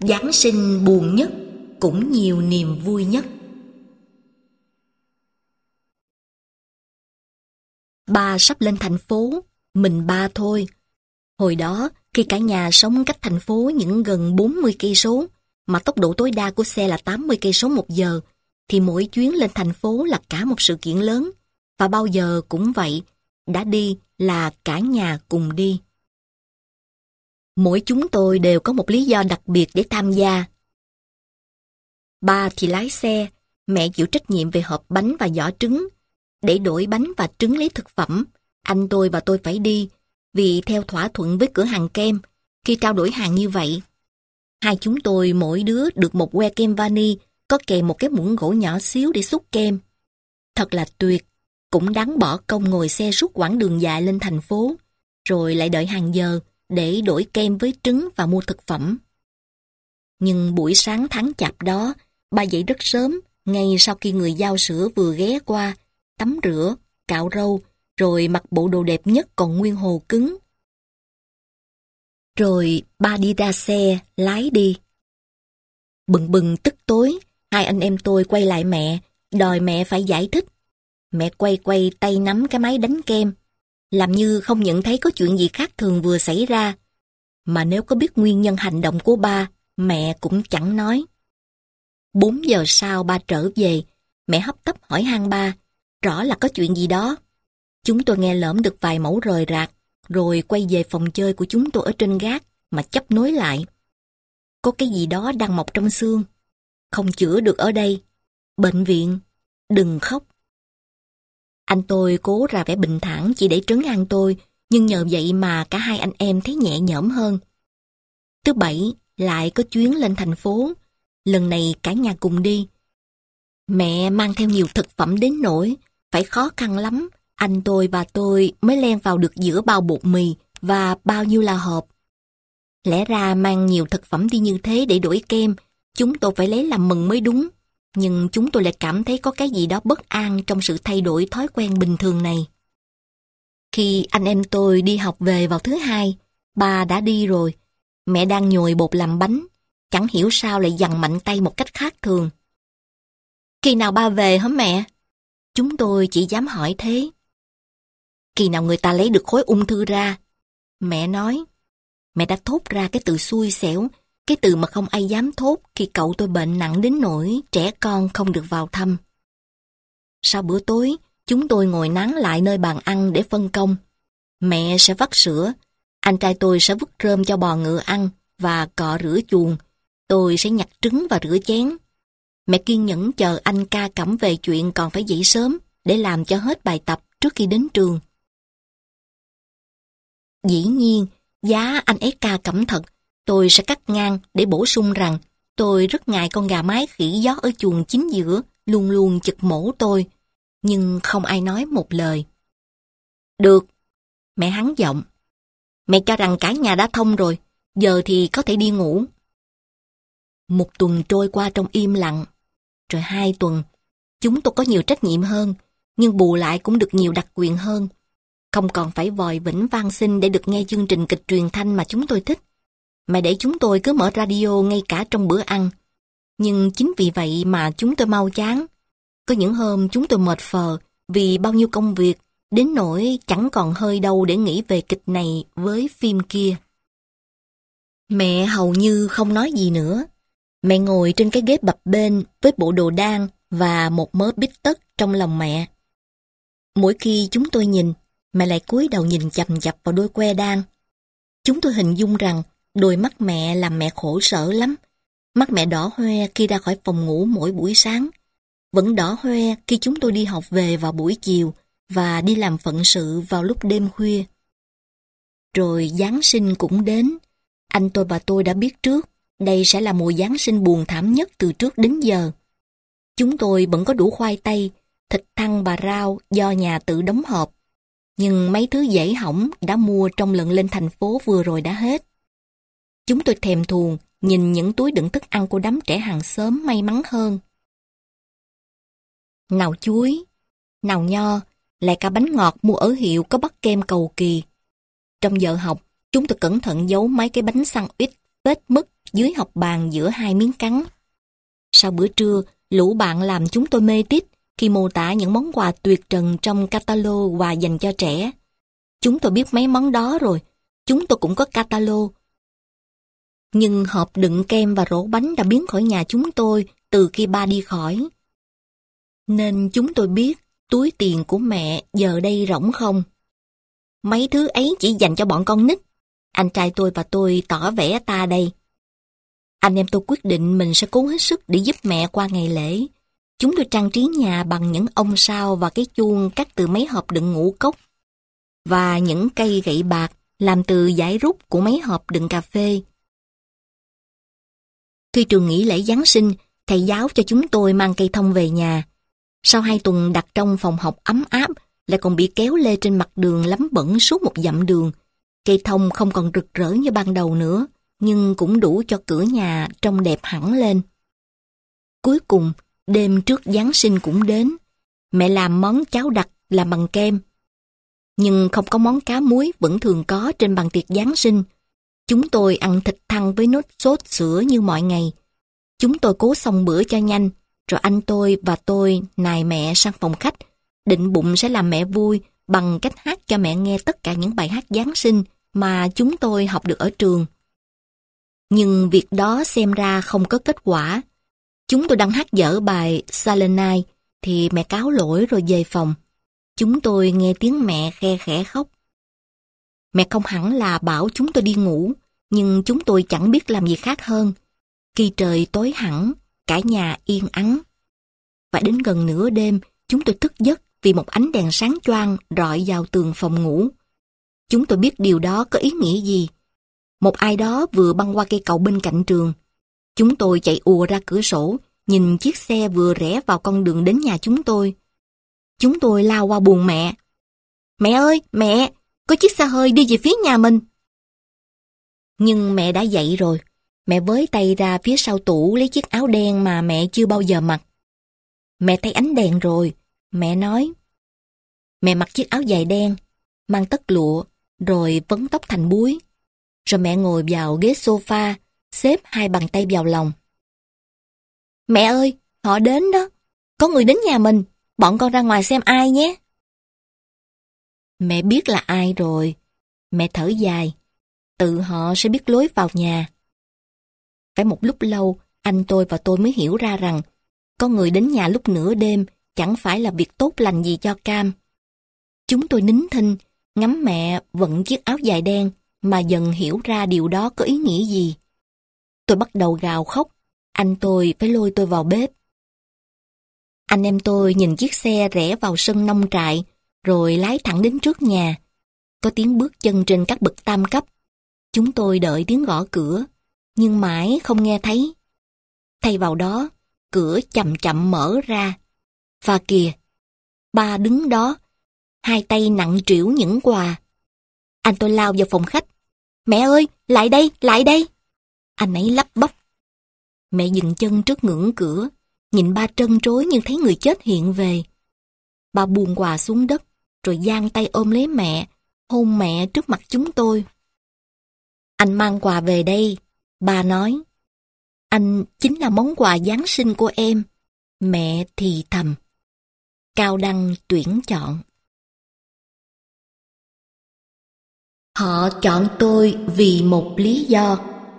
Giáng sinh buồn nhất, cũng nhiều niềm vui nhất. Ba sắp lên thành phố, mình ba thôi. Hồi đó, khi cả nhà sống cách thành phố những gần 40 cây số, mà tốc độ tối đa của xe là 80 cây số một giờ, thì mỗi chuyến lên thành phố là cả một sự kiện lớn. Và bao giờ cũng vậy, đã đi là cả nhà cùng đi. Mỗi chúng tôi đều có một lý do đặc biệt để tham gia. Ba thì lái xe, mẹ chịu trách nhiệm về hộp bánh và giỏ trứng. Để đổi bánh và trứng lấy thực phẩm, anh tôi và tôi phải đi, vì theo thỏa thuận với cửa hàng kem, khi trao đổi hàng như vậy, hai chúng tôi mỗi đứa được một que kem vani, có kèm một cái muỗng gỗ nhỏ xíu để xúc kem. Thật là tuyệt, cũng đáng bỏ công ngồi xe suốt quãng đường dài lên thành phố, rồi lại đợi hàng giờ để đổi kem với trứng và mua thực phẩm. Nhưng buổi sáng tháng chạp đó, ba dậy rất sớm, ngay sau khi người giao sữa vừa ghé qua, tắm rửa, cạo râu, rồi mặc bộ đồ đẹp nhất còn nguyên hồ cứng. Rồi ba đi ra xe, lái đi. Bừng bừng tức tối, hai anh em tôi quay lại mẹ, đòi mẹ phải giải thích. Mẹ quay quay tay nắm cái máy đánh kem, làm như không nhận thấy có chuyện gì khác thường vừa xảy ra. Mà nếu có biết nguyên nhân hành động của ba, mẹ cũng chẳng nói. 4 giờ sau ba trở về, mẹ hấp tấp hỏi han ba, rõ là có chuyện gì đó. Chúng tôi nghe lỡm được vài mẫu rời rạc, rồi quay về phòng chơi của chúng tôi ở trên gác mà chấp nối lại. Có cái gì đó đang mọc trong xương. Không chữa được ở đây. Bệnh viện. Đừng khóc. Anh tôi cố ra vẻ bình thản chỉ để trấn an tôi, nhưng nhờ vậy mà cả hai anh em thấy nhẹ nhõm hơn. Thứ Bảy lại có chuyến lên thành phố. Lần này cả nhà cùng đi. Mẹ mang theo nhiều thực phẩm đến nỗi phải khó khăn lắm. Anh tôi và tôi mới len vào được giữa bao bột mì và bao nhiêu là hộp. Lẽ ra mang nhiều thực phẩm đi như thế để đổi kem, chúng tôi phải lấy làm mừng mới đúng. Nhưng chúng tôi lại cảm thấy có cái gì đó bất an trong sự thay đổi thói quen bình thường này. Khi anh em tôi đi học về vào thứ Hai, ba đã đi rồi. Mẹ đang nhồi bột làm bánh, chẳng hiểu sao lại giằng mạnh tay một cách khác thường. Khi nào ba về hả mẹ? Chúng tôi chỉ dám hỏi thế. Khi nào người ta lấy được khối ung thư ra? Mẹ nói. Mẹ đã thốt ra cái từ xui xẻo, cái từ mà không ai dám thốt khi cậu tôi bệnh nặng đến nỗi trẻ con không được vào thăm. Sau bữa tối, chúng tôi ngồi nán lại nơi bàn ăn để phân công. Mẹ sẽ vắt sữa, anh trai tôi sẽ vứt rơm cho bò ngựa ăn và cọ rửa chuồng. Tôi sẽ nhặt trứng và rửa chén. Mẹ kiên nhẫn chờ anh ca cẩm về chuyện còn phải dậy sớm để làm cho hết bài tập trước khi đến trường. Dĩ nhiên, giá anh ấy ca cẩm thật, tôi sẽ cắt ngang để bổ sung rằng tôi rất ngại con gà mái khỉ gió ở chuồng chính giữa luôn luôn chực mổ tôi. Nhưng không ai nói một lời. Được, mẹ hắn giọng. Mẹ cho rằng cả nhà đã thông rồi, giờ thì có thể đi ngủ. Một tuần trôi qua trong im lặng. Rồi 2 tuần, chúng tôi có nhiều trách nhiệm hơn, nhưng bù lại cũng được nhiều đặc quyền hơn. Không còn phải vòi vĩnh van xin để được nghe chương trình kịch truyền thanh mà chúng tôi thích, mà để chúng tôi cứ mở radio ngay cả trong bữa ăn. Nhưng chính vì vậy mà chúng tôi mau chán. Có những hôm chúng tôi mệt phờ vì bao nhiêu công việc, đến nỗi chẳng còn hơi đâu để nghĩ về kịch này với phim kia. Mẹ hầu như không nói gì nữa. Mẹ ngồi trên cái ghế bập bênh với bộ đồ đan và một mớ bít tất trong lòng mẹ. Mỗi khi chúng tôi nhìn, mẹ lại cúi đầu nhìn chằm chằm vào đôi que đan. Chúng tôi hình dung rằng đôi mắt mẹ làm mẹ khổ sở lắm. Mắt mẹ đỏ hoe khi ra khỏi phòng ngủ mỗi buổi sáng, vẫn đỏ hoe khi chúng tôi đi học về vào buổi chiều và đi làm phận sự vào lúc đêm khuya. Rồi Giáng sinh cũng đến. Anh tôi và tôi đã biết trước, đây sẽ là mùa Giáng sinh buồn thảm nhất từ trước đến giờ. Chúng tôi vẫn có đủ khoai tây, thịt thăn và rau do nhà tự đóng hộp. Nhưng mấy thứ dễ hỏng đã mua trong lần lên thành phố vừa rồi đã hết. Chúng tôi thèm thuồng nhìn những túi đựng thức ăn của đám trẻ hàng xóm may mắn hơn. Nào chuối, nào nho, lại cả bánh ngọt mua ở hiệu có bắt kem cầu kỳ. Trong giờ học, chúng tôi cẩn thận giấu mấy cái bánh sandwich vết mứt dưới học bàn giữa hai miếng cắn. Sau bữa trưa, lũ bạn làm chúng tôi mê tít khi mô tả những món quà tuyệt trần trong catalog quà dành cho trẻ. Chúng tôi biết mấy món đó rồi, chúng tôi cũng có catalog. Nhưng hộp đựng kem và rổ bánh đã biến khỏi nhà chúng tôi từ khi ba đi khỏi. Nên chúng tôi biết túi tiền của mẹ giờ đây rỗng không. Mấy thứ ấy chỉ dành cho bọn con nít. Anh trai tôi và tôi tỏ vẻ ta đây. Anh em tôi quyết định mình sẽ cố hết sức để giúp mẹ qua ngày lễ. Chúng tôi trang trí nhà bằng những ông sao và cái chuông cắt từ mấy hộp đựng ngũ cốc và những cây gậy bạc làm từ dải rút của mấy hộp đựng cà phê. Khi trường nghỉ lễ Giáng sinh, thầy giáo cho chúng tôi mang cây thông về nhà. Sau 2 tuần đặt trong phòng học ấm áp, lại còn bị kéo lê trên mặt đường lấm bẩn suốt một dặm đường. Cây thông không còn rực rỡ như ban đầu nữa, nhưng cũng đủ cho cửa nhà trông đẹp hẳn lên. Cuối cùng, đêm trước Giáng sinh cũng đến. Mẹ làm món cháo đặc làm bằng kem. Nhưng không có món cá muối vẫn thường có trên bàn tiệc Giáng sinh. Chúng tôi ăn thịt thăn với nốt sốt sữa như mọi ngày. Chúng tôi cố xong bữa cho nhanh, rồi anh tôi và tôi nài mẹ sang phòng khách, định bụng sẽ làm mẹ vui bằng cách hát cho mẹ nghe tất cả những bài hát Giáng sinh mà chúng tôi học được ở trường. Nhưng việc đó xem ra không có kết quả. Chúng tôi đang hát dở bài Silent Night thì mẹ cáo lỗi rồi về phòng. Chúng tôi nghe tiếng mẹ khe khẽ khóc. Mẹ không hẳn là bảo chúng tôi đi ngủ, nhưng chúng tôi chẳng biết làm gì khác hơn. Khi trời tối hẳn, cả nhà yên ắng. Và đến gần nửa đêm, chúng tôi thức giấc vì một ánh đèn sáng choang rọi vào tường phòng ngủ. Chúng tôi biết điều đó có ý nghĩa gì. Một ai đó vừa băng qua cây cầu bên cạnh trường. Chúng tôi chạy ùa ra cửa sổ, nhìn chiếc xe vừa rẽ vào con đường đến nhà chúng tôi. Chúng tôi lao qua buồng mẹ. Mẹ ơi, mẹ, có chiếc xe hơi đi về phía nhà mình. Nhưng mẹ đã dậy rồi. Mẹ với tay ra phía sau tủ lấy chiếc áo đen mà mẹ chưa bao giờ mặc. Mẹ thấy ánh đèn rồi. Mẹ nói. Mẹ mặc chiếc áo dài đen, mang tất lụa, rồi vấn tóc thành búi. Rồi mẹ ngồi vào ghế sofa, xếp 2 bàn tay vào lòng. Mẹ ơi, họ đến đó. Có người đến nhà mình. Bọn con ra ngoài xem ai nhé. Mẹ biết là ai rồi. Mẹ thở dài. Tự họ sẽ biết lối vào nhà. Phải một lúc lâu, anh tôi và tôi mới hiểu ra rằng có người đến nhà lúc nửa đêm chẳng phải là việc tốt lành gì cho Cam. Chúng tôi nín thinh, ngắm mẹ vận chiếc áo dài đen mà dần hiểu ra điều đó có ý nghĩa gì. Tôi bắt đầu gào khóc, anh tôi phải lôi tôi vào bếp. Anh em tôi nhìn chiếc xe rẽ vào sân nông trại, rồi lái thẳng đến trước nhà. Có tiếng bước chân trên các bậc tam cấp. Chúng tôi đợi tiếng gõ cửa, nhưng mãi không nghe thấy. Thay vào đó, cửa chậm chậm mở ra. Và kìa, ba đứng đó, 2 tay nặng trĩu những quà. Anh tôi lao vào phòng khách. Mẹ ơi, lại đây, lại đây. Anh ấy lắp bắp. Mẹ dừng chân trước ngưỡng cửa, nhìn ba trân trối như thấy người chết hiện về. Ba buông quà xuống đất, rồi giang tay ôm lấy mẹ, hôn mẹ trước mặt chúng tôi. Anh mang quà về đây, ba nói. Anh chính là món quà Giáng sinh của em. Mẹ thì thầm. Cao Đăng tuyển chọn. Họ chọn tôi vì một lý do.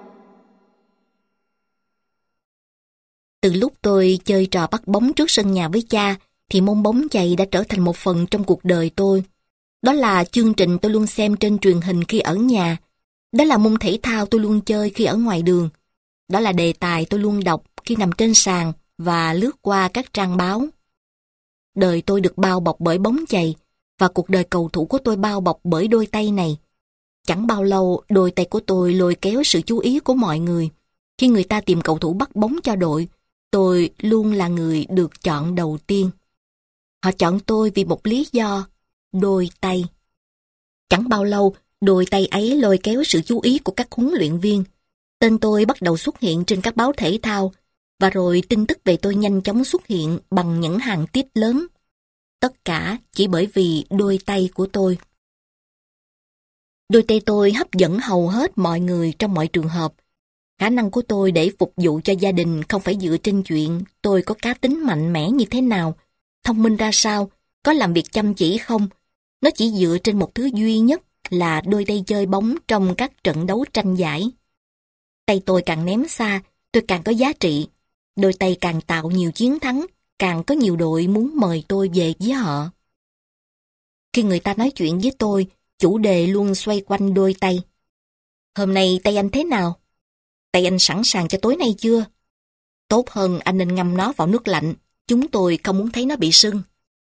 Từ lúc tôi chơi trò bắt bóng trước sân nhà với cha, thì môn bóng chày đã trở thành một phần trong cuộc đời tôi. Đó là chương trình tôi luôn xem trên truyền hình khi ở nhà. Đó là môn thể thao tôi luôn chơi khi ở ngoài đường. Đó là đề tài tôi luôn đọc khi nằm trên sàn và lướt qua các trang báo. Đời tôi được bao bọc bởi bóng chày, và cuộc đời cầu thủ của tôi bao bọc bởi đôi tay này. Chẳng bao lâu, đôi tay của tôi lôi kéo sự chú ý của mọi người. Khi người ta tìm cầu thủ bắt bóng cho đội, tôi luôn là người được chọn đầu tiên. Họ chọn tôi vì một lý do, đôi tay. Chẳng bao lâu, đôi tay ấy lôi kéo sự chú ý của các huấn luyện viên. Tên tôi bắt đầu xuất hiện trên các báo thể thao, và rồi tin tức về tôi nhanh chóng xuất hiện bằng những hàng tít lớn. Tất cả chỉ bởi vì đôi tay của tôi. Đôi tay tôi hấp dẫn hầu hết mọi người trong mọi trường hợp. Khả năng của tôi để phục vụ cho gia đình không phải dựa trên chuyện tôi có cá tính mạnh mẽ như thế nào, thông minh ra sao, có làm việc chăm chỉ không. Nó chỉ dựa trên một thứ duy nhất là đôi tay chơi bóng trong các trận đấu tranh giải. Tay tôi càng ném xa, tôi càng có giá trị. Đôi tay càng tạo nhiều chiến thắng, càng có nhiều đội muốn mời tôi về với họ. Khi người ta nói chuyện với tôi, chủ đề luôn xoay quanh đôi tay. Hôm nay tay anh thế nào? Tay anh sẵn sàng cho tối nay chưa? Tốt hơn anh nên ngâm nó vào nước lạnh, chúng tôi không muốn thấy nó bị sưng.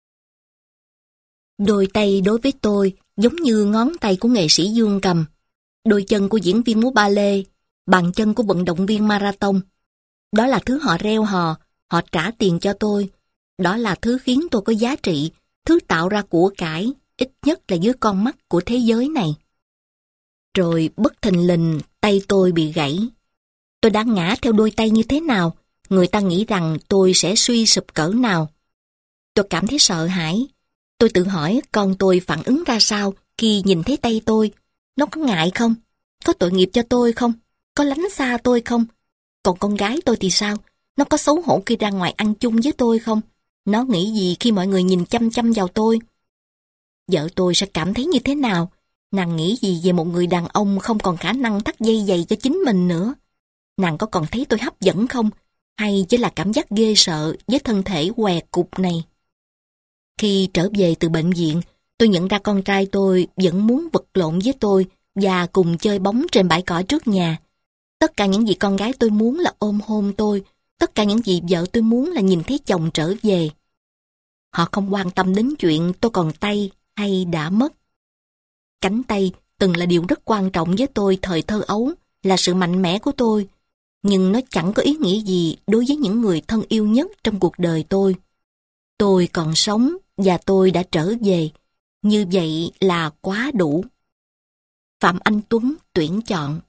Đôi tay đối với tôi giống như ngón tay của nghệ sĩ dương cầm, đôi chân của diễn viên múa ba lê, bàn chân của vận động viên marathon. Đó là thứ họ reo hò, họ trả tiền cho tôi. Đó là thứ khiến tôi có giá trị, thứ tạo ra của cải, ít nhất là dưới con mắt của thế giới này. Rồi bất thình lình tay tôi bị gãy. Tôi đã ngã theo đôi tay như thế nào, người ta nghĩ rằng tôi sẽ suy sụp cỡ nào. Tôi cảm thấy sợ hãi. Tôi tự hỏi con tôi phản ứng ra sao khi nhìn thấy tay tôi. Nó có ngại không? Có tội nghiệp cho tôi không? Có lánh xa tôi không? Còn con gái tôi thì sao? Nó có xấu hổ khi ra ngoài ăn chung với tôi không? Nó nghĩ gì khi mọi người nhìn chăm chăm vào tôi? Vợ tôi sẽ cảm thấy như thế nào? Nàng nghĩ gì về một người đàn ông không còn khả năng thắt dây giày cho chính mình nữa? Nàng có còn thấy tôi hấp dẫn không? Hay chỉ là cảm giác ghê sợ với thân thể què cục này? Khi trở về từ bệnh viện, tôi nhận ra con trai tôi vẫn muốn vật lộn với tôi và cùng chơi bóng trên bãi cỏ trước nhà. Tất cả những gì con gái tôi muốn là ôm hôn tôi, tất cả những gì vợ tôi muốn là nhìn thấy chồng trở về. Họ không quan tâm đến chuyện tôi còn tay hay đã mất. Cánh tay từng là điều rất quan trọng với tôi thời thơ ấu, là sự mạnh mẽ của tôi, nhưng nó chẳng có ý nghĩa gì đối với những người thân yêu nhất trong cuộc đời tôi. Tôi còn sống và tôi đã trở về, như vậy là quá đủ. Phạm Anh Tuấn tuyển chọn.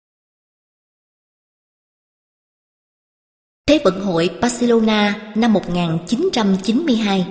Thế vận hội Barcelona năm 1992.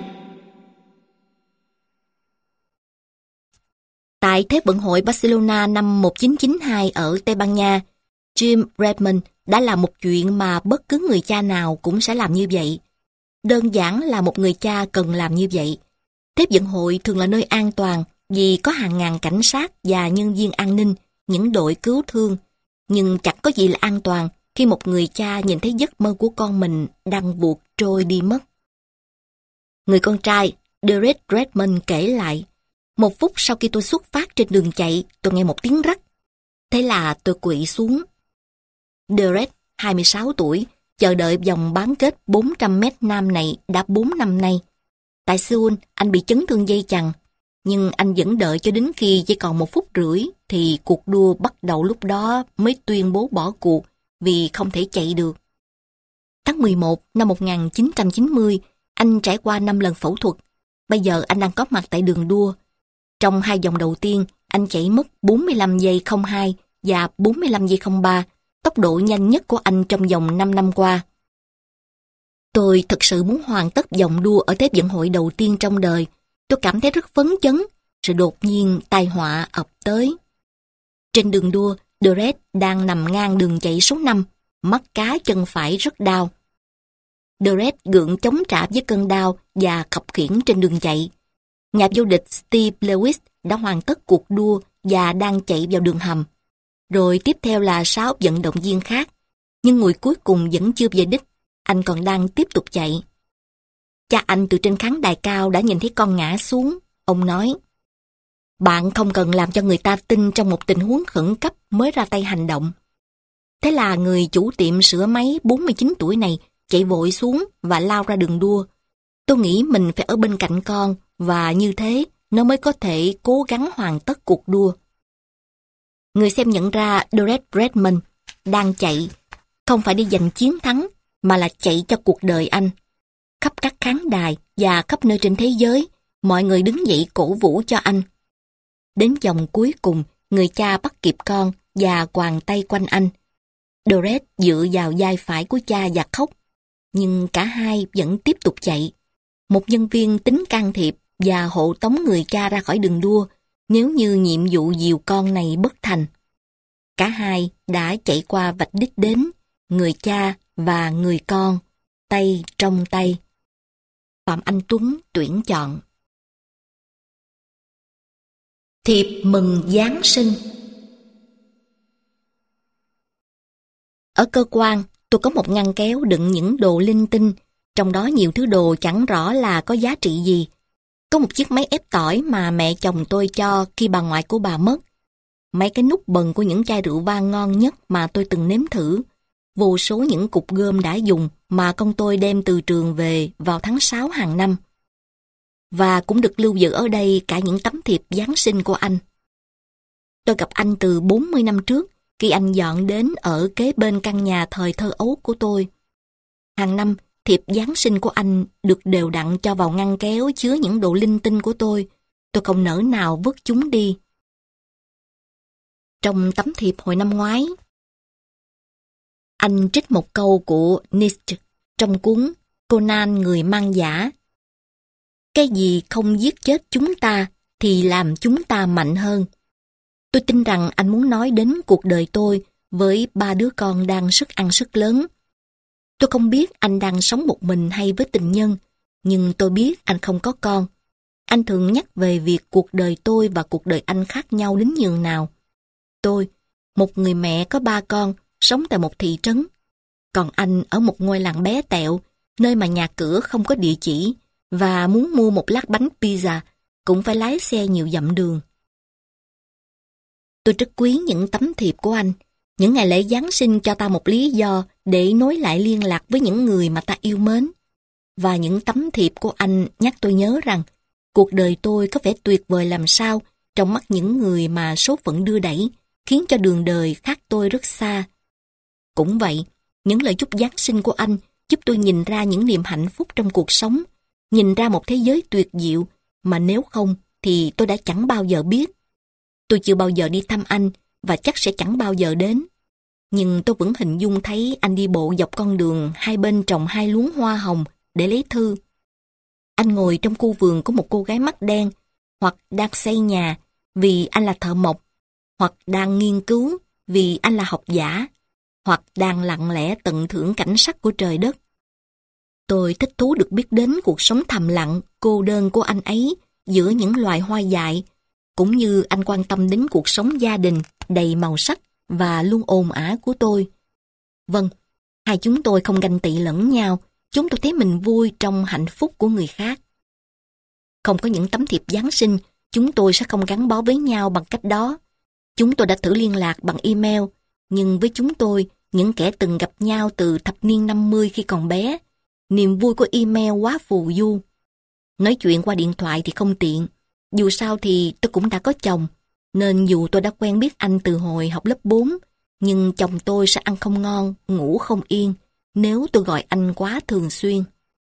Tại Thế vận hội Barcelona năm 1992 ở Tây Ban Nha, Jim Redmond đã làm một chuyện mà bất cứ người cha nào cũng sẽ làm như vậy. Đơn giản là một người cha cần làm như vậy. Thế vận hội thường là nơi an toàn vì có hàng ngàn cảnh sát và nhân viên an ninh, những đội cứu thương. Nhưng chẳng có gì là an toàn khi một người cha nhìn thấy giấc mơ của con mình đang buộc trôi đi mất. Người con trai, Derek Redmond kể lại, một phút sau khi tôi xuất phát trên đường chạy, tôi nghe một tiếng rắc. Thế là tôi quỵ xuống. Derek, 26 tuổi, chờ đợi vòng bán kết 400 mét nam này đã 4 năm nay. Tại Seoul, anh bị chấn thương dây chằng, nhưng anh vẫn đợi cho đến khi chỉ còn 1 phút rưỡi thì cuộc đua bắt đầu, lúc đó mới tuyên bố bỏ cuộc vì không thể chạy được. Tháng 11 năm 1990, anh trải qua 5 lần phẫu thuật. Bây giờ anh đang có mặt tại đường đua. Trong 2 vòng đầu tiên, anh chạy mất 45 giây 02 và 45 giây 03, tốc độ nhanh nhất của anh trong vòng 5 năm qua. Tôi thực sự muốn hoàn tất vòng đua ở thế vận hội đầu tiên trong đời. Tôi cảm thấy rất phấn chấn, rồi đột nhiên tai họa ập tới. Trên đường đua, Derek đang nằm ngang đường chạy số 5, mắt cá chân phải rất đau. Derek gượng chống trả với cơn đau và khập khiễng trên đường chạy. Nhà vô địch Steve Lewis đã hoàn tất cuộc đua và đang chạy vào đường hầm. Rồi tiếp theo là 6 vận động viên khác, nhưng người cuối cùng vẫn chưa về đích, anh còn đang tiếp tục chạy. Cha anh từ trên khán đài cao đã nhìn thấy con ngã xuống. Ông nói, bạn không cần làm cho người ta tin trong một tình huống khẩn cấp mới ra tay hành động. Thế là người chủ tiệm sửa máy 49 tuổi này chạy vội xuống và lao ra đường đua. Tôi nghĩ mình phải ở bên cạnh con và như thế nó mới có thể cố gắng hoàn tất cuộc đua. Người xem nhận ra Derek Redmond đang chạy không phải đi giành chiến thắng mà là chạy cho cuộc đời anh. Khắp các khán đài và khắp nơi trên thế giới, mọi người đứng dậy cổ vũ cho anh. Đến vòng cuối cùng, người cha bắt kịp con và choàng tay quanh anh. Derek dựa vào vai phải của cha và khóc, nhưng cả hai vẫn tiếp tục chạy. Một nhân viên tính can thiệp và hộ tống người cha ra khỏi đường đua nếu như nhiệm vụ dìu con này bất thành. Cả hai đã chạy qua vạch đích đến, người cha và người con, tay trong tay. Phạm Anh Tuấn tuyển chọn. Thiệp mừng Giáng sinh. Ở cơ quan, tôi có một ngăn kéo đựng những đồ linh tinh, trong đó nhiều thứ đồ chẳng rõ là có giá trị gì. Có một chiếc máy ép tỏi mà mẹ chồng tôi cho khi bà ngoại của bà mất. Mấy cái nút bần của những chai rượu vang ngon nhất mà tôi từng nếm thử. Vô số những cục gôm đã dùng mà con tôi đem từ trường về vào tháng 6 hàng năm. Và cũng được lưu giữ ở đây cả những tấm thiệp Giáng sinh của anh. Tôi gặp anh từ 40 năm trước, khi anh dọn đến ở kế bên căn nhà thời thơ ấu của tôi. Hàng năm, thiệp Giáng sinh của anh được đều đặn cho vào ngăn kéo chứa những đồ linh tinh của tôi. Tôi không nỡ nào vứt chúng đi. Trong tấm thiệp hồi năm ngoái, anh trích một câu của Nietzsche trong cuốn Conan người mang giả. Cái gì không giết chết chúng ta thì làm chúng ta mạnh hơn. Tôi tin rằng anh muốn nói đến cuộc đời tôi với 3 đứa con đang sức ăn sức lớn. Tôi không biết anh đang sống một mình hay với tình nhân, nhưng tôi biết anh không có con. Anh thường nhắc về việc cuộc đời tôi và cuộc đời anh khác nhau đến nhường nào. Tôi, một người mẹ có 3 con, sống tại một thị trấn. Còn anh ở một ngôi làng bé tẹo, nơi mà nhà cửa không có địa chỉ, và muốn mua một lát bánh pizza cũng phải lái xe nhiều dặm đường. Tôi rất quý những tấm thiệp của anh. Những ngày lễ Giáng sinh cho ta một lý do để nối lại liên lạc với những người mà ta yêu mến. Và những tấm thiệp của anh nhắc tôi nhớ rằng cuộc đời tôi có vẻ tuyệt vời làm sao trong mắt những người mà số phận đưa đẩy, khiến cho đường đời khác tôi rất xa. Cũng vậy, những lời chúc Giáng sinh của anh giúp tôi nhìn ra những niềm hạnh phúc trong cuộc sống, nhìn ra một thế giới tuyệt diệu mà nếu không thì tôi đã chẳng bao giờ biết. Tôi chưa bao giờ đi thăm anh và chắc sẽ chẳng bao giờ đến. Nhưng tôi vẫn hình dung thấy anh đi bộ dọc con đường hai bên trồng 2 luống hoa hồng để lấy thư. Anh ngồi trong khu vườn của một cô gái mắt đen, hoặc đang xây nhà vì anh là thợ mộc, hoặc đang nghiên cứu vì anh là học giả, hoặc đang lặng lẽ tận hưởng cảnh sắc của trời đất. Tôi thích thú được biết đến cuộc sống thầm lặng, cô đơn của anh ấy giữa những loài hoa dại, cũng như anh quan tâm đến cuộc sống gia đình đầy màu sắc và luôn ồn ào của tôi. Vâng, hai chúng tôi không ganh tị lẫn nhau, chúng tôi thấy mình vui trong hạnh phúc của người khác. Không có những tấm thiệp Giáng sinh, chúng tôi sẽ không gắn bó với nhau bằng cách đó. Chúng tôi đã thử liên lạc bằng email, nhưng với chúng tôi, những kẻ từng gặp nhau từ thập niên 50 khi còn bé, niềm vui của email quá phù du. Nói chuyện qua điện thoại thì không tiện. Dù sao thì tôi cũng đã có chồng, nên dù tôi đã quen biết anh từ hồi học lớp 4, nhưng chồng tôi sẽ ăn không ngon, ngủ không yên, nếu tôi gọi anh quá thường xuyên.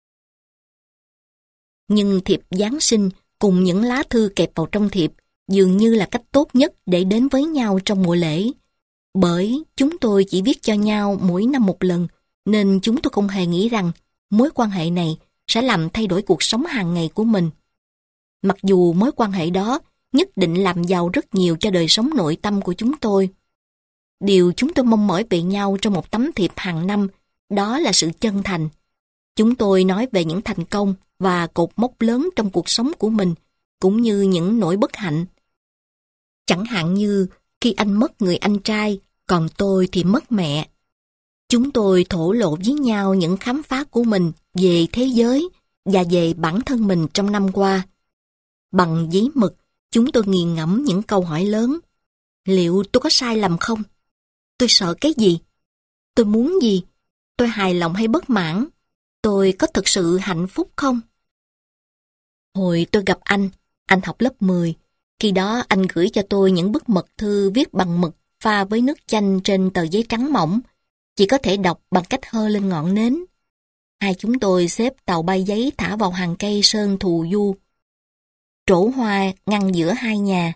Nhưng thiệp Giáng sinh cùng những lá thư kẹp vào trong thiệp dường như là cách tốt nhất để đến với nhau trong mùa lễ. Bởi chúng tôi chỉ viết cho nhau mỗi năm một lần, nên chúng tôi không hề nghĩ rằng mối quan hệ này sẽ làm thay đổi cuộc sống hàng ngày của mình. Mặc dù mối quan hệ đó nhất định làm giàu rất nhiều cho đời sống nội tâm của chúng tôi. Điều chúng tôi mong mỏi về nhau trong một tấm thiệp hàng năm, đó là sự chân thành. Chúng tôi nói về những thành công và cột mốc lớn trong cuộc sống của mình, cũng như những nỗi bất hạnh. Chẳng hạn như khi anh mất người anh trai, còn tôi thì mất mẹ. Chúng tôi thổ lộ với nhau những khám phá của mình về thế giới và về bản thân mình trong năm qua. Bằng giấy mực, chúng tôi nghiền ngẫm những câu hỏi lớn. Liệu tôi có sai lầm không? Tôi sợ cái gì? Tôi muốn gì? Tôi hài lòng hay bất mãn? Tôi có thực sự hạnh phúc không? Hồi tôi gặp anh học lớp 10. Khi đó anh gửi cho tôi những bức mật thư viết bằng mực pha với nước chanh trên tờ giấy trắng mỏng, chỉ có thể đọc bằng cách hơ lên ngọn nến. Hai chúng tôi xếp tàu bay giấy thả vào hàng cây sơn thù du. Trổ hoa ngăn giữa hai nhà.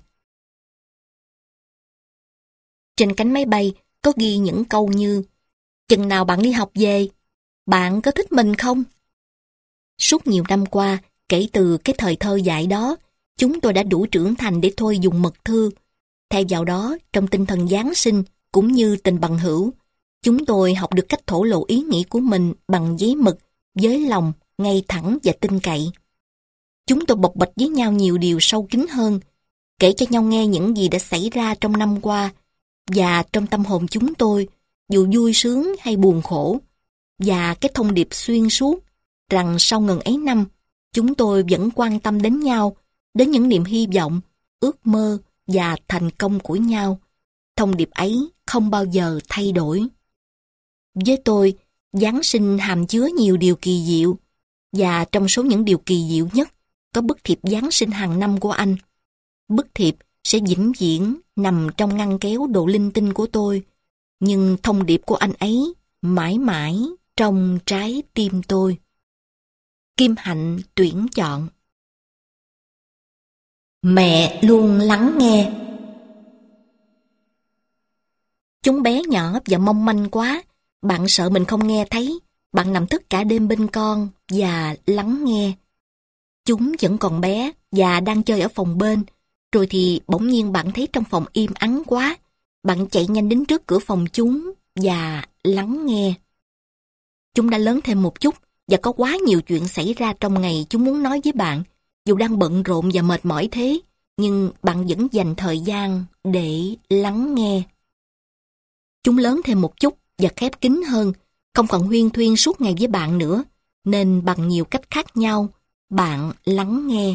Trên cánh máy bay có ghi những câu như: chừng nào bạn đi học về? Bạn có thích mình không? Suốt nhiều năm qua, kể từ cái thời thơ dại đó, chúng tôi đã đủ trưởng thành để thôi dùng mật thư. Thay vào đó, trong tinh thần Giáng sinh, cũng như tình bằng hữu, chúng tôi học được cách thổ lộ ý nghĩ của mình bằng giấy mực, với lòng, ngay thẳng và tin cậy. Chúng tôi bộc bạch với nhau nhiều điều sâu kín hơn, kể cho nhau nghe những gì đã xảy ra trong năm qua, và trong tâm hồn chúng tôi, dù vui sướng hay buồn khổ, và cái thông điệp xuyên suốt rằng sau ngần ấy năm, chúng tôi vẫn quan tâm đến nhau, đến những niềm hy vọng, ước mơ và thành công của nhau. Thông điệp ấy không bao giờ thay đổi. Với tôi, Giáng sinh hàm chứa nhiều điều kỳ diệu, và trong số những điều kỳ diệu nhất có bức thiệp Giáng sinh hàng năm của anh. Bức thiệp sẽ vĩnh viễn nằm trong ngăn kéo đồ linh tinh của tôi, nhưng thông điệp của anh ấy mãi mãi trong trái tim tôi. Kim Hạnh tuyển chọn. Mẹ luôn lắng nghe. Chúng bé nhỏ và mong manh quá, bạn sợ mình không nghe thấy, bạn nằm thức cả đêm bên con và lắng nghe. Chúng vẫn còn bé và đang chơi ở phòng bên, rồi thì bỗng nhiên bạn thấy trong phòng im ắng quá, bạn chạy nhanh đến trước cửa phòng chúng và lắng nghe. Chúng đã lớn thêm một chút và có quá nhiều chuyện xảy ra trong ngày chúng muốn nói với bạn, dù đang bận rộn và mệt mỏi thế, nhưng bạn vẫn dành thời gian để lắng nghe. Chúng lớn thêm một chút và khép kín hơn, không còn huyên thuyên suốt ngày với bạn nữa, nên bằng nhiều cách khác nhau, bạn lắng nghe.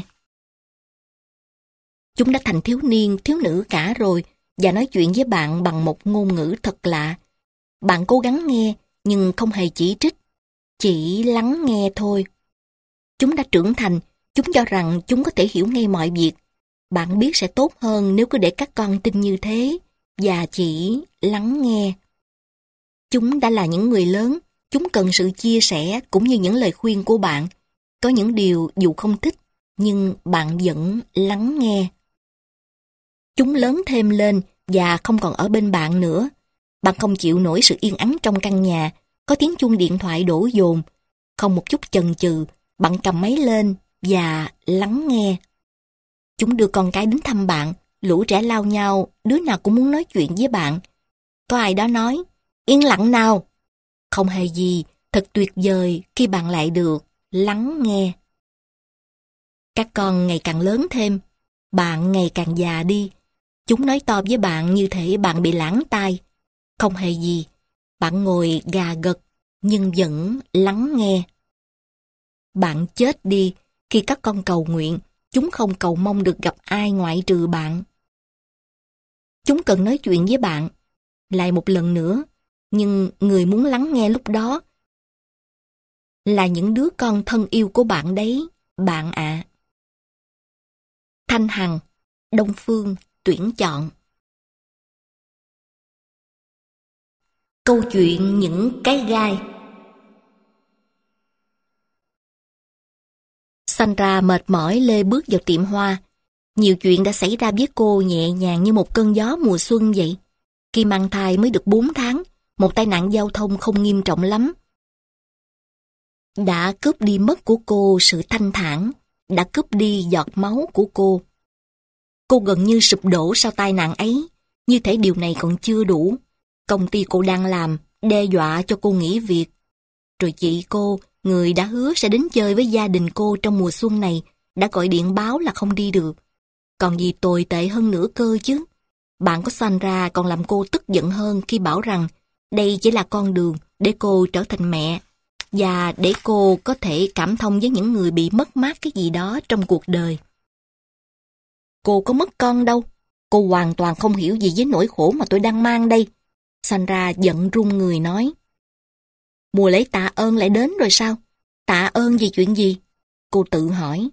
Chúng đã thành thiếu niên, thiếu nữ cả rồi và nói chuyện với bạn bằng một ngôn ngữ thật lạ. Bạn cố gắng nghe nhưng không hề chỉ trích, chỉ lắng nghe thôi. Chúng đã trưởng thành, chúng cho rằng chúng có thể hiểu ngay mọi việc. Bạn biết sẽ tốt hơn nếu cứ để các con tin như thế và chỉ lắng nghe. Chúng đã là những người lớn, chúng cần sự chia sẻ cũng như những lời khuyên của bạn. Có những điều dù không thích, nhưng bạn vẫn lắng nghe. Chúng lớn thêm lên và không còn ở bên bạn nữa. Bạn không chịu nổi sự yên ắng trong căn nhà, có tiếng chuông điện thoại đổ dồn. Không một chút chần chừ, bạn cầm máy lên và lắng nghe. Chúng đưa con cái đến thăm bạn, lũ trẻ lao nhau, đứa nào cũng muốn nói chuyện với bạn. Có ai đó nói, yên lặng nào. Không hề gì, thật tuyệt vời khi bạn lại được lắng nghe. Các con ngày càng lớn thêm, bạn ngày càng già đi. Chúng nói to với bạn như thể bạn bị lãng tai. Không hề gì, bạn ngồi gà gật nhưng vẫn lắng nghe. Bạn chết đi, khi các con cầu nguyện, chúng không cầu mong được gặp ai ngoại trừ bạn. Chúng cần nói chuyện với bạn, lại một lần nữa, nhưng người muốn lắng nghe lúc đó là những đứa con thân yêu của bạn đấy, bạn ạ. Thanh Hằng, Đông Phương, tuyển chọn. Câu chuyện những cái gai. Sandra mệt mỏi lê bước vào tiệm hoa. Nhiều chuyện đã xảy ra với cô nhẹ nhàng như một cơn gió mùa xuân vậy. Khi mang thai mới được 4 tháng, một tai nạn giao thông không nghiêm trọng lắm đã cướp đi mất của cô sự thanh thản, đã cướp đi giọt máu của cô. Cô gần như sụp đổ sau tai nạn ấy, như thể điều này còn chưa đủ. Công ty cô đang làm, đe dọa cho cô nghỉ việc. Rồi chị cô, người đã hứa sẽ đến chơi với gia đình cô trong mùa xuân này, đã gọi điện báo là không đi được. Còn gì tồi tệ hơn nữa cơ chứ. Bạn của Sandra còn làm cô tức giận hơn khi bảo rằng đây chỉ là con đường để cô trở thành mẹ, và để cô có thể cảm thông với những người bị mất mát cái gì đó trong cuộc đời. Cô có mất con đâu. Cô hoàn toàn không hiểu gì với nỗi khổ mà tôi đang mang đây. Sandra giận run người nói. Mùa lễ tạ ơn lại đến rồi sao? Tạ ơn vì chuyện gì? Cô tự hỏi.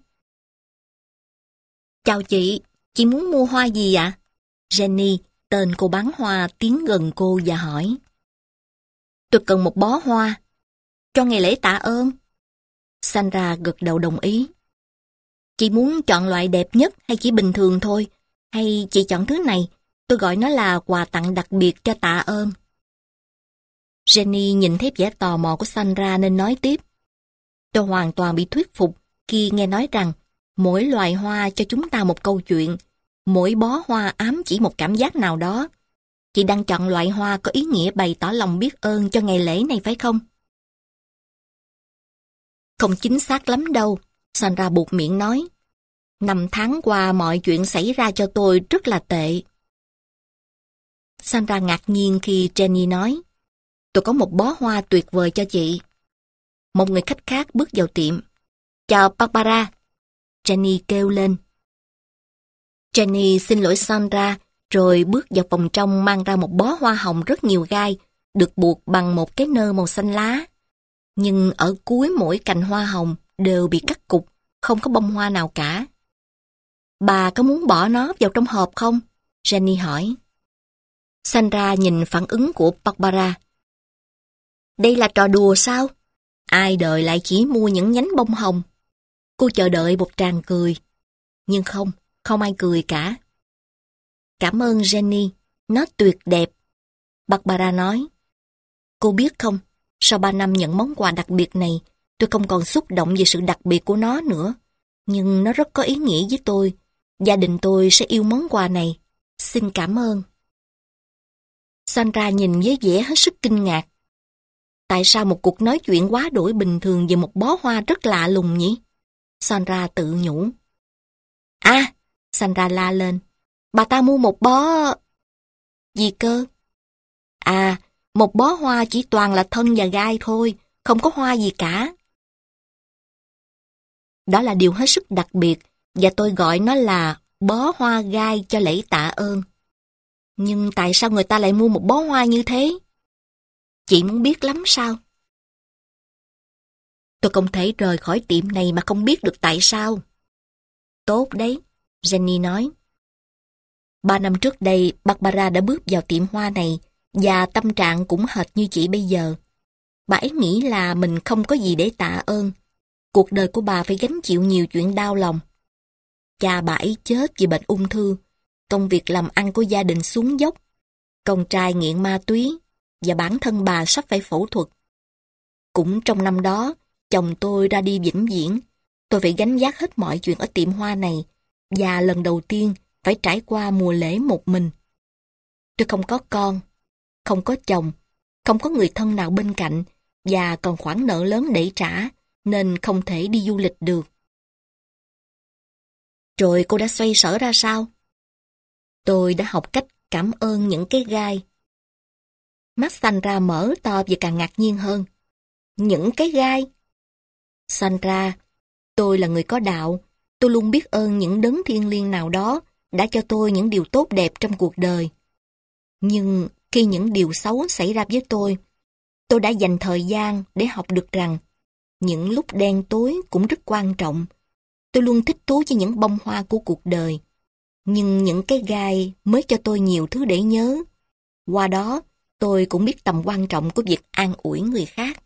Chào chị muốn mua hoa gì ạ? Jenny, tên cô bán hoa, tiến gần cô và hỏi. Tôi cần một bó hoa. Cho ngày lễ tạ ơn. Sandra gật đầu đồng ý. Chị muốn chọn loại đẹp nhất hay chỉ bình thường thôi? Hay chị chọn thứ này, tôi gọi nó là quà tặng đặc biệt cho tạ ơn. Jenny nhìn thấy vẻ tò mò của Sandra nên nói tiếp. Tôi hoàn toàn bị thuyết phục khi nghe nói rằng mỗi loài hoa cho chúng ta một câu chuyện, mỗi bó hoa ám chỉ một cảm giác nào đó. Chị đang chọn loại hoa có ý nghĩa bày tỏ lòng biết ơn cho ngày lễ này phải không? Không chính xác lắm đâu, Sandra buột miệng nói. 5 tháng qua mọi chuyện xảy ra cho tôi rất là tệ. Sandra ngạc nhiên khi Jenny nói, tôi có một bó hoa tuyệt vời cho chị. Một người khách khác bước vào tiệm. Chào Barbara, Jenny kêu lên. Jenny xin lỗi Sandra, rồi bước vào phòng trong mang ra một bó hoa hồng rất nhiều gai, được buộc bằng một cái nơ màu xanh lá. Nhưng ở cuối mỗi cành hoa hồng đều bị cắt cụt, không có bông hoa nào cả. Bà có muốn bỏ nó vào trong hộp không? Jenny hỏi. Sandra nhìn phản ứng của Barbara. Đây là trò đùa sao? Ai đời lại chỉ mua những nhánh bông hồng? Cô chờ đợi một tràng cười. Nhưng không ai cười cả. Cảm ơn Jenny, nó tuyệt đẹp. Barbara nói. Cô biết không, sau 3 năm nhận món quà đặc biệt này, tôi không còn xúc động về sự đặc biệt của nó nữa. Nhưng nó rất có ý nghĩa với tôi. Gia đình tôi sẽ yêu món quà này. Xin cảm ơn. Sandra nhìn với vẻ hết sức kinh ngạc. Tại sao một cuộc nói chuyện quá đổi bình thường về một bó hoa rất lạ lùng nhỉ? Sandra tự nhủ. À, Sandra la lên. Bà ta mua một bó... Gì cơ? À, một bó hoa chỉ toàn là thân và gai thôi, không có hoa gì cả. Đó là điều hết sức đặc biệt, và tôi gọi nó là bó hoa gai cho lễ tạ ơn. Nhưng tại sao người ta lại mua một bó hoa như thế? Chị muốn biết lắm sao? Tôi không thể rời khỏi tiệm này mà không biết được tại sao. Tốt đấy, Jenny nói. 3 năm trước đây, Barbara đã bước vào tiệm hoa này và tâm trạng cũng hệt như chị bây giờ. Bà ấy nghĩ là mình không có gì để tạ ơn. Cuộc đời của bà phải gánh chịu nhiều chuyện đau lòng. Cha bà ấy chết vì bệnh ung thư, công việc làm ăn của gia đình xuống dốc, con trai nghiện ma túy và bản thân bà sắp phải phẫu thuật. Cũng trong năm đó, chồng tôi ra đi vĩnh viễn. Tôi phải gánh vác hết mọi chuyện ở tiệm hoa này và lần đầu tiên phải trải qua mùa lễ một mình. Tôi không có con, không có chồng, không có người thân nào bên cạnh và còn khoản nợ lớn để trả nên không thể đi du lịch được. Rồi cô đã xoay sở ra sao? Tôi đã học cách cảm ơn những cái gai. Mắt Sandra mở to và càng ngạc nhiên hơn. Những cái gai? Sandra, tôi là người có đạo. Tôi luôn biết ơn những đấng thiêng liêng nào đó đã cho tôi những điều tốt đẹp trong cuộc đời. Nhưng khi những điều xấu xảy ra với tôi đã dành thời gian để học được rằng những lúc đen tối cũng rất quan trọng. Tôi luôn thích thú với những bông hoa của cuộc đời. Nhưng những cái gai mới cho tôi nhiều thứ để nhớ. Qua đó, tôi cũng biết tầm quan trọng của việc an ủi người khác.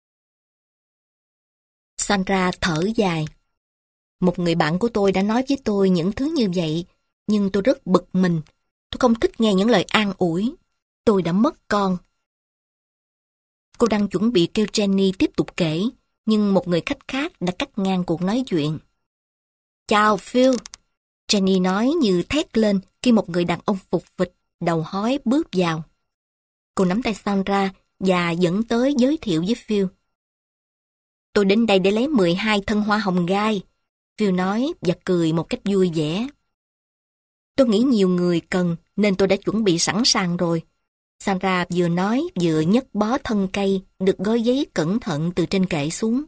Sandra thở dài. Một người bạn của tôi đã nói với tôi những thứ như vậy, nhưng tôi rất bực mình. Tôi không thích nghe những lời an ủi. Tôi đã mất con. Cô đang chuẩn bị kêu Jenny tiếp tục kể, nhưng một người khách khác đã cắt ngang cuộc nói chuyện. Chào Phil, Jenny nói như thét lên khi một người đàn ông phục phịch, đầu hói bước vào. Cô nắm tay Sandra và dẫn tới giới thiệu với Phil. Tôi đến đây để lấy 12 thân hoa hồng gai, Phil nói và cười một cách vui vẻ. Tôi nghĩ nhiều người cần nên tôi đã chuẩn bị sẵn sàng rồi. Sandra vừa nói vừa nhấc bó thân cây được gói giấy cẩn thận từ trên kệ xuống.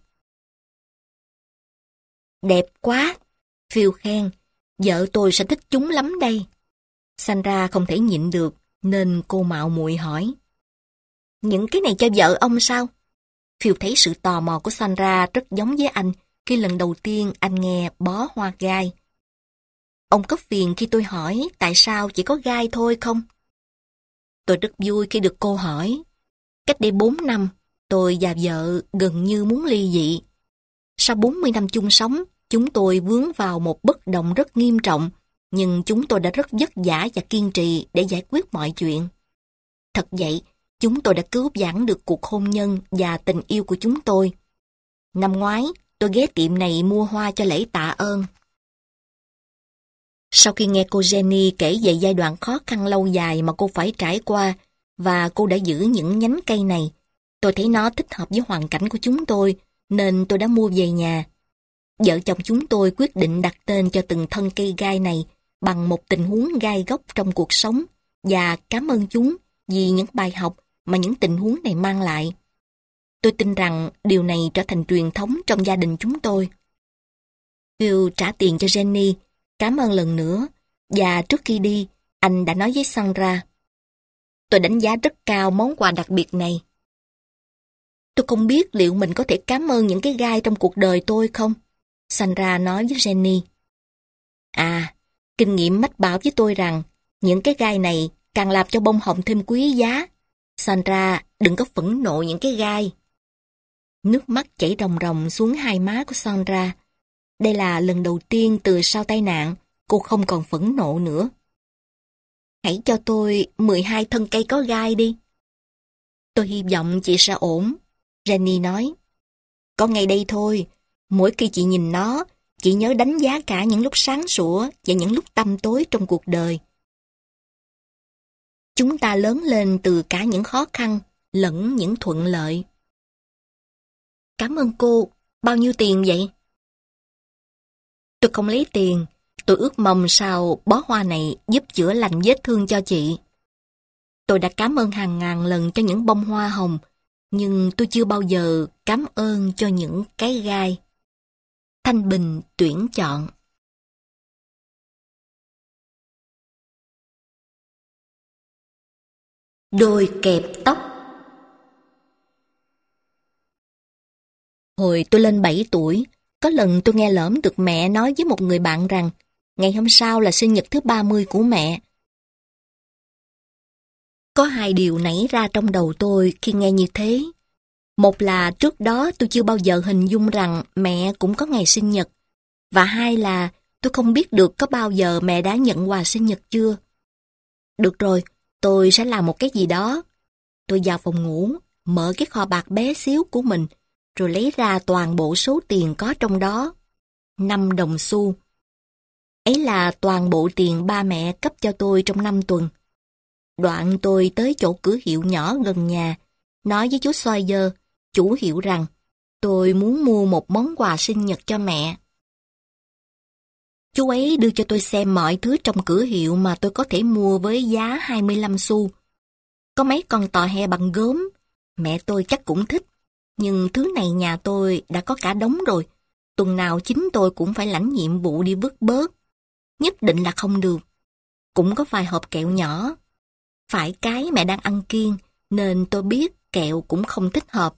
Đẹp quá, Phil khen. Vợ tôi sẽ thích chúng lắm đây. Sandra không thể nhịn được nên cô mạo muội hỏi. Những cái này cho vợ ông sao? Phil thấy sự tò mò của Sandra rất giống với anh khi lần đầu tiên anh nghe bó hoa gai. Ông có phiền khi tôi hỏi tại sao chỉ có gai thôi không? Tôi rất vui khi được cô hỏi. Cách đây 4 năm, tôi và vợ gần như muốn ly dị. Sau 40 năm chung sống, chúng tôi vướng vào một bất đồng rất nghiêm trọng, nhưng chúng tôi đã rất vất vả và kiên trì để giải quyết mọi chuyện. Thật vậy, chúng tôi đã cứu vãn được cuộc hôn nhân và tình yêu của chúng tôi. Năm ngoái, tôi ghé tiệm này mua hoa cho lễ tạ ơn. Sau khi nghe cô Jenny kể về giai đoạn khó khăn lâu dài mà cô phải trải qua và cô đã giữ những nhánh cây này, tôi thấy nó thích hợp với hoàn cảnh của chúng tôi nên tôi đã mua về nhà. Vợ chồng chúng tôi quyết định đặt tên cho từng thân cây gai này bằng một tình huống gai góc trong cuộc sống và cảm ơn chúng vì những bài học mà những tình huống này mang lại. Tôi tin rằng điều này trở thành truyền thống trong gia đình chúng tôi. Bill trả tiền cho Jenny, cảm ơn lần nữa, và trước khi đi, anh đã nói với Sandra: tôi đánh giá rất cao món quà đặc biệt này. Tôi không biết liệu mình có thể cảm ơn những cái gai trong cuộc đời tôi không? Sandra nói với Jenny. Kinh nghiệm mách bảo với tôi rằng những cái gai này càng làm cho bông hồng thêm quý giá. Sandra, đừng có phẫn nộ những cái gai. Nước mắt chảy ròng ròng xuống hai má của Sandra. Đây là lần đầu tiên từ sau tai nạn, cô không còn phẫn nộ nữa. Hãy cho tôi 12 thân cây có gai đi. Tôi hy vọng chị sẽ ổn, Jenny nói. Có ngay đây thôi, mỗi khi chị nhìn nó, chị nhớ đánh giá cả những lúc sáng sủa và những lúc tăm tối trong cuộc đời. Chúng ta lớn lên từ cả những khó khăn lẫn những thuận lợi. Cảm ơn cô, bao nhiêu tiền vậy? Tôi không lấy tiền, tôi ước mong sao bó hoa này giúp chữa lành vết thương cho chị. Tôi đã cảm ơn hàng ngàn lần cho những bông hoa hồng, nhưng tôi chưa bao giờ cảm ơn cho những cái gai. Thanh Bình tuyển chọn. Đôi kẹp tóc. Hồi tôi lên 7 tuổi, có lần tôi nghe lỡm được mẹ nói với một người bạn rằng ngày hôm sau là sinh nhật thứ 30 của mẹ. Có hai điều nảy ra trong đầu tôi khi nghe như thế. Một là trước đó tôi chưa bao giờ hình dung rằng mẹ cũng có ngày sinh nhật. Và hai là tôi không biết được có bao giờ mẹ đã nhận quà sinh nhật chưa. Được rồi, tôi sẽ làm một cái gì đó. Tôi vào phòng ngủ, mở cái kho bạc bé xíu của mình, rồi lấy ra toàn bộ số tiền có trong đó. 5 đồng xu. Ấy là toàn bộ tiền ba mẹ cấp cho tôi trong 5 tuần. Đoạn tôi tới chỗ cửa hiệu nhỏ gần nhà, nói với chú Sawyer, chủ hiệu rằng tôi muốn mua một món quà sinh nhật cho mẹ. Chú ấy đưa cho tôi xem mọi thứ trong cửa hiệu mà tôi có thể mua với giá 25 xu. Có mấy con tò he bằng gốm, mẹ tôi chắc cũng thích. Nhưng thứ này nhà tôi đã có cả đống rồi. Tuần nào chính tôi cũng phải lãnh nhiệm vụ đi vứt bớt. Nhất định là không được. Cũng có vài hộp kẹo nhỏ. Phải cái mẹ đang ăn kiêng, nên tôi biết kẹo cũng không thích hợp.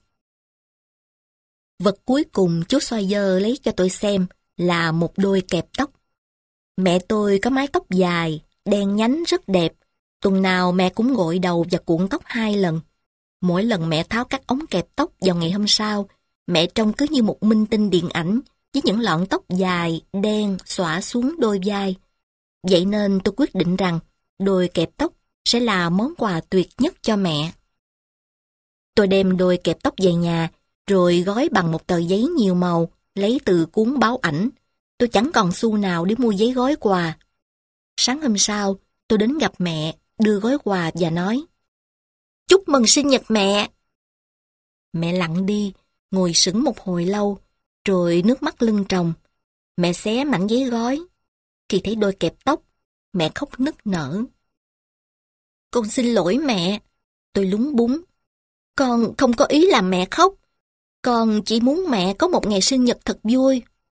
Vật cuối cùng chú Sawyer lấy cho tôi xem là một đôi kẹp tóc. Mẹ tôi có mái tóc dài, đen nhánh rất đẹp. Tuần nào mẹ cũng gội đầu và cuộn tóc 2 lần. Mỗi lần mẹ tháo các ống kẹp tóc vào ngày hôm sau, mẹ trông cứ như một minh tinh điện ảnh với những lọn tóc dài, đen, xõa xuống đôi vai. Vậy nên tôi quyết định rằng đôi kẹp tóc sẽ là món quà tuyệt nhất cho mẹ. Tôi đem đôi kẹp tóc về nhà, rồi gói bằng một tờ giấy nhiều màu, lấy từ cuốn báo ảnh. Tôi chẳng còn xu nào để mua giấy gói quà. Sáng hôm sau, tôi đến gặp mẹ, đưa gói quà và nói: Chúc mừng sinh nhật mẹ! Mẹ lặng đi, ngồi sững một hồi lâu, rồi nước mắt lưng tròng. Mẹ xé mảnh giấy gói. Khi thấy đôi kẹp tóc, mẹ khóc nức nở. Con xin lỗi mẹ. Tôi lúng búng. Con không có ý làm mẹ khóc. Con chỉ muốn mẹ có một ngày sinh nhật thật vui.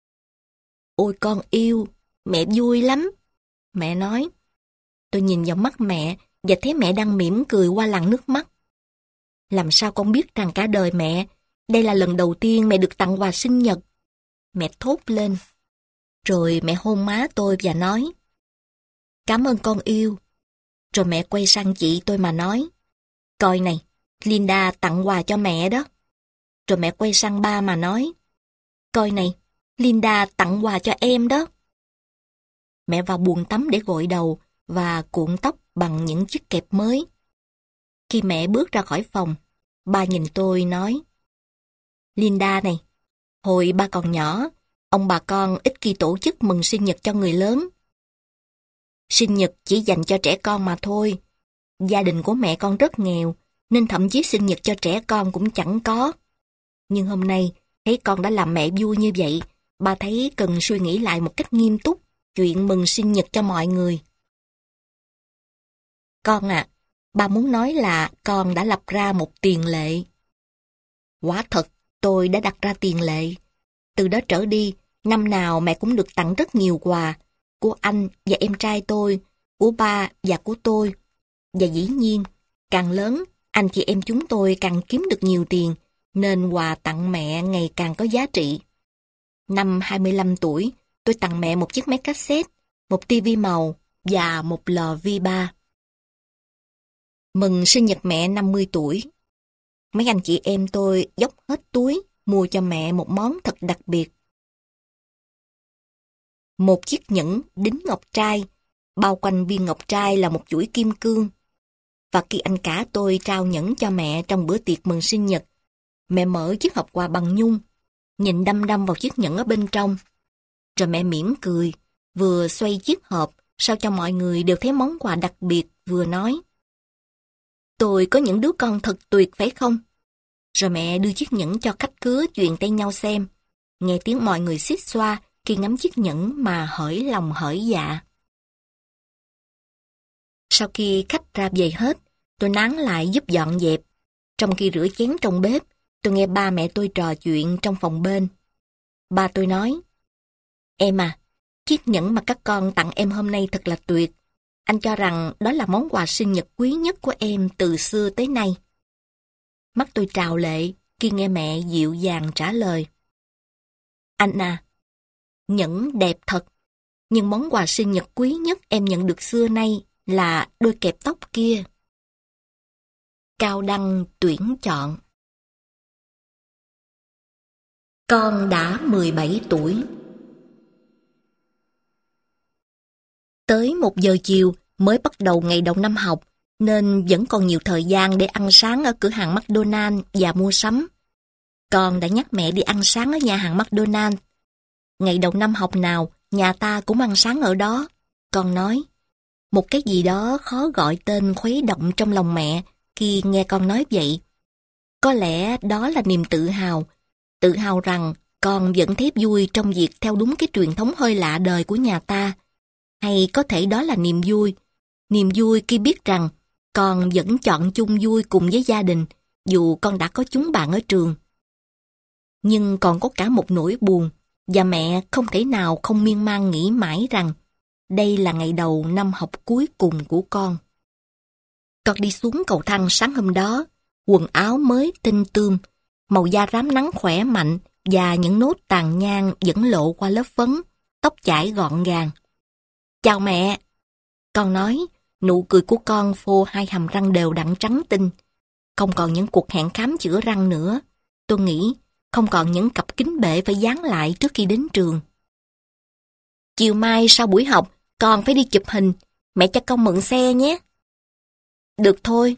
Ôi con yêu, mẹ vui lắm. Mẹ nói. Tôi nhìn vào mắt mẹ và thấy mẹ đang mỉm cười qua làn nước mắt. Làm sao con biết rằng cả đời mẹ, đây là lần đầu tiên mẹ được tặng quà sinh nhật. Mẹ thốt lên. Rồi mẹ hôn má tôi và nói: Cảm ơn con yêu. Rồi mẹ quay sang chị tôi mà nói: Coi này, Linda tặng quà cho mẹ đó. Rồi mẹ quay sang ba mà nói: Coi này, Linda tặng quà cho em đó. Mẹ vào bồn tắm để gội đầu và cuộn tóc bằng những chiếc kẹp mới. Khi mẹ bước ra khỏi phòng, ba nhìn tôi nói: Linda này, hồi ba còn nhỏ, ông bà con ít khi tổ chức mừng sinh nhật cho người lớn. sinh nhật chỉ dành cho trẻ con mà thôi. Gia đình của mẹ con rất nghèo, nên thậm chí sinh nhật cho trẻ con cũng chẳng có. Nhưng hôm nay, thấy con đã làm mẹ vui như vậy, ba thấy cần suy nghĩ lại một cách nghiêm túc chuyện mừng sinh nhật cho mọi người. Con à, ba muốn nói là con đã lập ra một tiền lệ. Quả thật, tôi đã đặt ra tiền lệ. Từ đó trở đi, năm nào mẹ cũng được tặng rất nhiều quà, của anh và em trai tôi, của ba và của tôi. Và dĩ nhiên, càng lớn, anh chị em chúng tôi càng kiếm được nhiều tiền, nên quà tặng mẹ ngày càng có giá trị. Năm 25 tuổi, tôi tặng mẹ một chiếc máy cassette, một tivi màu và một lò vi ba. Mừng sinh nhật mẹ 50 tuổi. Mấy anh chị em tôi dốc hết túi mua cho mẹ một món thật đặc biệt. Một chiếc nhẫn đính ngọc trai, bao quanh viên ngọc trai là một chuỗi kim cương. Và khi anh cả tôi trao nhẫn cho mẹ trong bữa tiệc mừng sinh nhật, mẹ mở chiếc hộp quà bằng nhung, nhìn đăm đăm vào chiếc nhẫn ở bên trong. Rồi mẹ mỉm cười, vừa xoay chiếc hộp sao cho mọi người đều thấy món quà đặc biệt, vừa nói: "Tôi có những đứa con thật tuyệt phải không?" Rồi mẹ đưa chiếc nhẫn cho khách khứa chuyền tay nhau xem, nghe tiếng mọi người xít xoa khi ngắm chiếc nhẫn mà hởi lòng hởi dạ. Sau khi khách ra về hết, tôi nán lại giúp dọn dẹp. Trong khi rửa chén trong bếp, tôi nghe ba mẹ tôi trò chuyện trong phòng bên. Ba tôi nói: "Em à, chiếc nhẫn mà các con tặng em hôm nay thật là tuyệt. Anh cho rằng đó là món quà sinh nhật quý nhất của em từ xưa tới nay." Mắt tôi trào lệ khi nghe mẹ dịu dàng trả lời: "Anh à, nhẫn đẹp thật, nhưng món quà sinh nhật quý nhất em nhận được xưa nay là đôi kẹp tóc kia." Cao đăng tuyển chọn. Con đã 17 tuổi. Tới 1 giờ chiều mới bắt đầu ngày đầu năm học, nên vẫn còn nhiều thời gian để ăn sáng ở cửa hàng McDonald và mua sắm. Con đã nhắc mẹ đi ăn sáng ở nhà hàng McDonald. Ngày đầu năm học nào, nhà ta cũng ăn sáng ở đó. Con nói, một cái gì đó khó gọi tên khuấy động trong lòng mẹ khi nghe con nói vậy. Có lẽ đó là niềm tự hào rằng con vẫn thấy vui trong việc theo đúng cái truyền thống hơi lạ đời của nhà ta. Hay có thể đó là niềm vui khi biết rằng con vẫn chọn chung vui cùng với gia đình, dù con đã có chúng bạn ở trường. Nhưng còn có cả một nỗi buồn, và mẹ không thể nào không miên man nghĩ mãi rằng đây là ngày đầu năm học cuối cùng của con. Con đi xuống cầu thang sáng hôm đó, quần áo mới tinh tươm, màu da rám nắng khỏe mạnh và những nốt tàn nhang vẫn lộ qua lớp phấn, tóc chải gọn gàng. "Chào mẹ!" Con nói, nụ cười của con phô hai hàm răng đều đặn trắng tinh. Không còn những cuộc hẹn khám chữa răng nữa. Tôi nghĩ không còn những cặp kính bể phải dán lại trước khi đến trường. "Chiều mai sau buổi học, con phải đi chụp hình. Mẹ cho con mượn xe nhé." "Được thôi."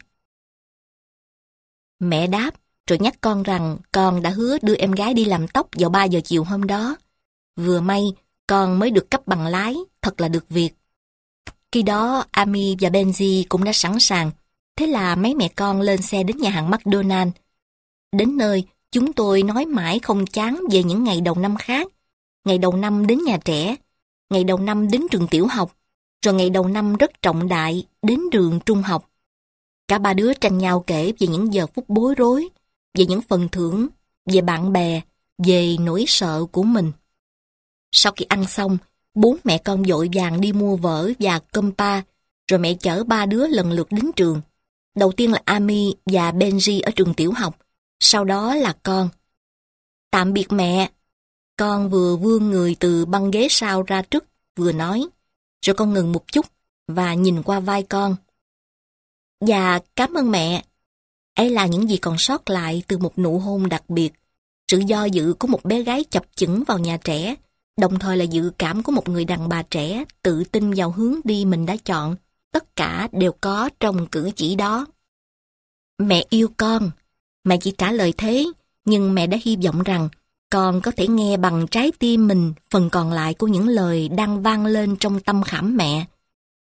Mẹ đáp, rồi nhắc con rằng con đã hứa đưa em gái đi làm tóc vào 3 giờ chiều hôm đó. Vừa may, con mới được cấp bằng lái, thật là được việc. Khi đó, Amy và Benji cũng đã sẵn sàng. Thế là mấy mẹ con lên xe đến nhà hàng McDonald. Đến nơi, chúng tôi nói mãi không chán về những ngày đầu năm khác. Ngày đầu năm đến nhà trẻ, ngày đầu năm đến trường tiểu học, rồi ngày đầu năm rất trọng đại đến trường trung học. Cả ba đứa tranh nhau kể về những giờ phút bối rối, về những phần thưởng, về bạn bè, về nỗi sợ của mình. Sau khi ăn xong, 4 mẹ con vội vàng đi mua vở và cơm pa, rồi mẹ chở ba đứa lần lượt đến trường. Đầu tiên là Amy và Benji ở trường tiểu học, sau đó là con. "Tạm biệt mẹ." Con vừa vươn người từ băng ghế sau ra trước, vừa nói. Rồi con ngừng một chút và nhìn qua vai con. "Dạ, cảm ơn mẹ." Ấy là những gì còn sót lại từ một nụ hôn đặc biệt, sự do dự của một bé gái chập chững vào nhà trẻ, đồng thời là dự cảm của một người đàn bà trẻ tự tin vào hướng đi mình đã chọn. Tất cả đều có trong cử chỉ đó. "Mẹ yêu con." Mẹ chỉ trả lời thế, nhưng mẹ đã hy vọng rằng con có thể nghe bằng trái tim mình phần còn lại của những lời đang vang lên trong tâm khảm mẹ.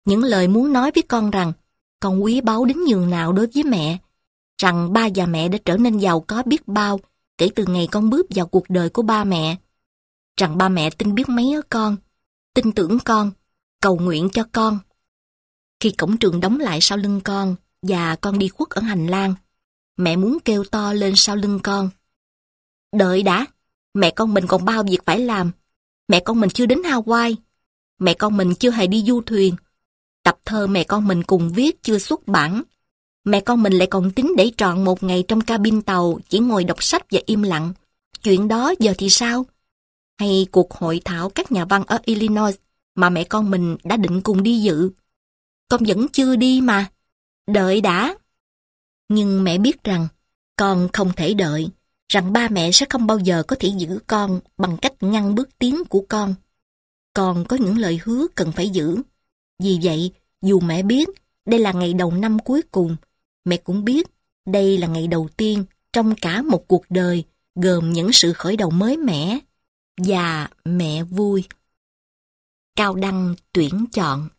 Những lời muốn nói với con rằng con quý báu đến nhường nào đối với mẹ, rằng ba và mẹ đã trở nên giàu có biết bao kể từ ngày con bước vào cuộc đời của ba mẹ, rằng ba mẹ tin biết mấy ở con, tin tưởng con, cầu nguyện cho con. Khi cổng trường đóng lại sau lưng con và con đi khuất ở hành lang, mẹ muốn kêu to lên sau lưng con: đợi đã, mẹ con mình còn bao việc phải làm. Mẹ con mình chưa đến Hawaii, mẹ con mình chưa hề đi du thuyền, tập thơ mẹ con mình cùng viết chưa xuất bản. Mẹ con mình lại còn tính để trọn một ngày trong cabin tàu chỉ ngồi đọc sách và im lặng. Chuyện đó giờ thì sao? Hay cuộc hội thảo các nhà văn ở Illinois mà mẹ con mình đã định cùng đi dự. Con vẫn chưa đi mà. Đợi đã. Nhưng mẹ biết rằng con không thể đợi, rằng ba mẹ sẽ không bao giờ có thể giữ con bằng cách ngăn bước tiến của con. Con có những lời hứa cần phải giữ. Vì vậy, dù mẹ biết đây là ngày đầu năm cuối cùng, mẹ cũng biết đây là ngày đầu tiên trong cả một cuộc đời gồm những sự khởi đầu mới mẻ. Và mẹ vui. Cao Đăng tuyển chọn.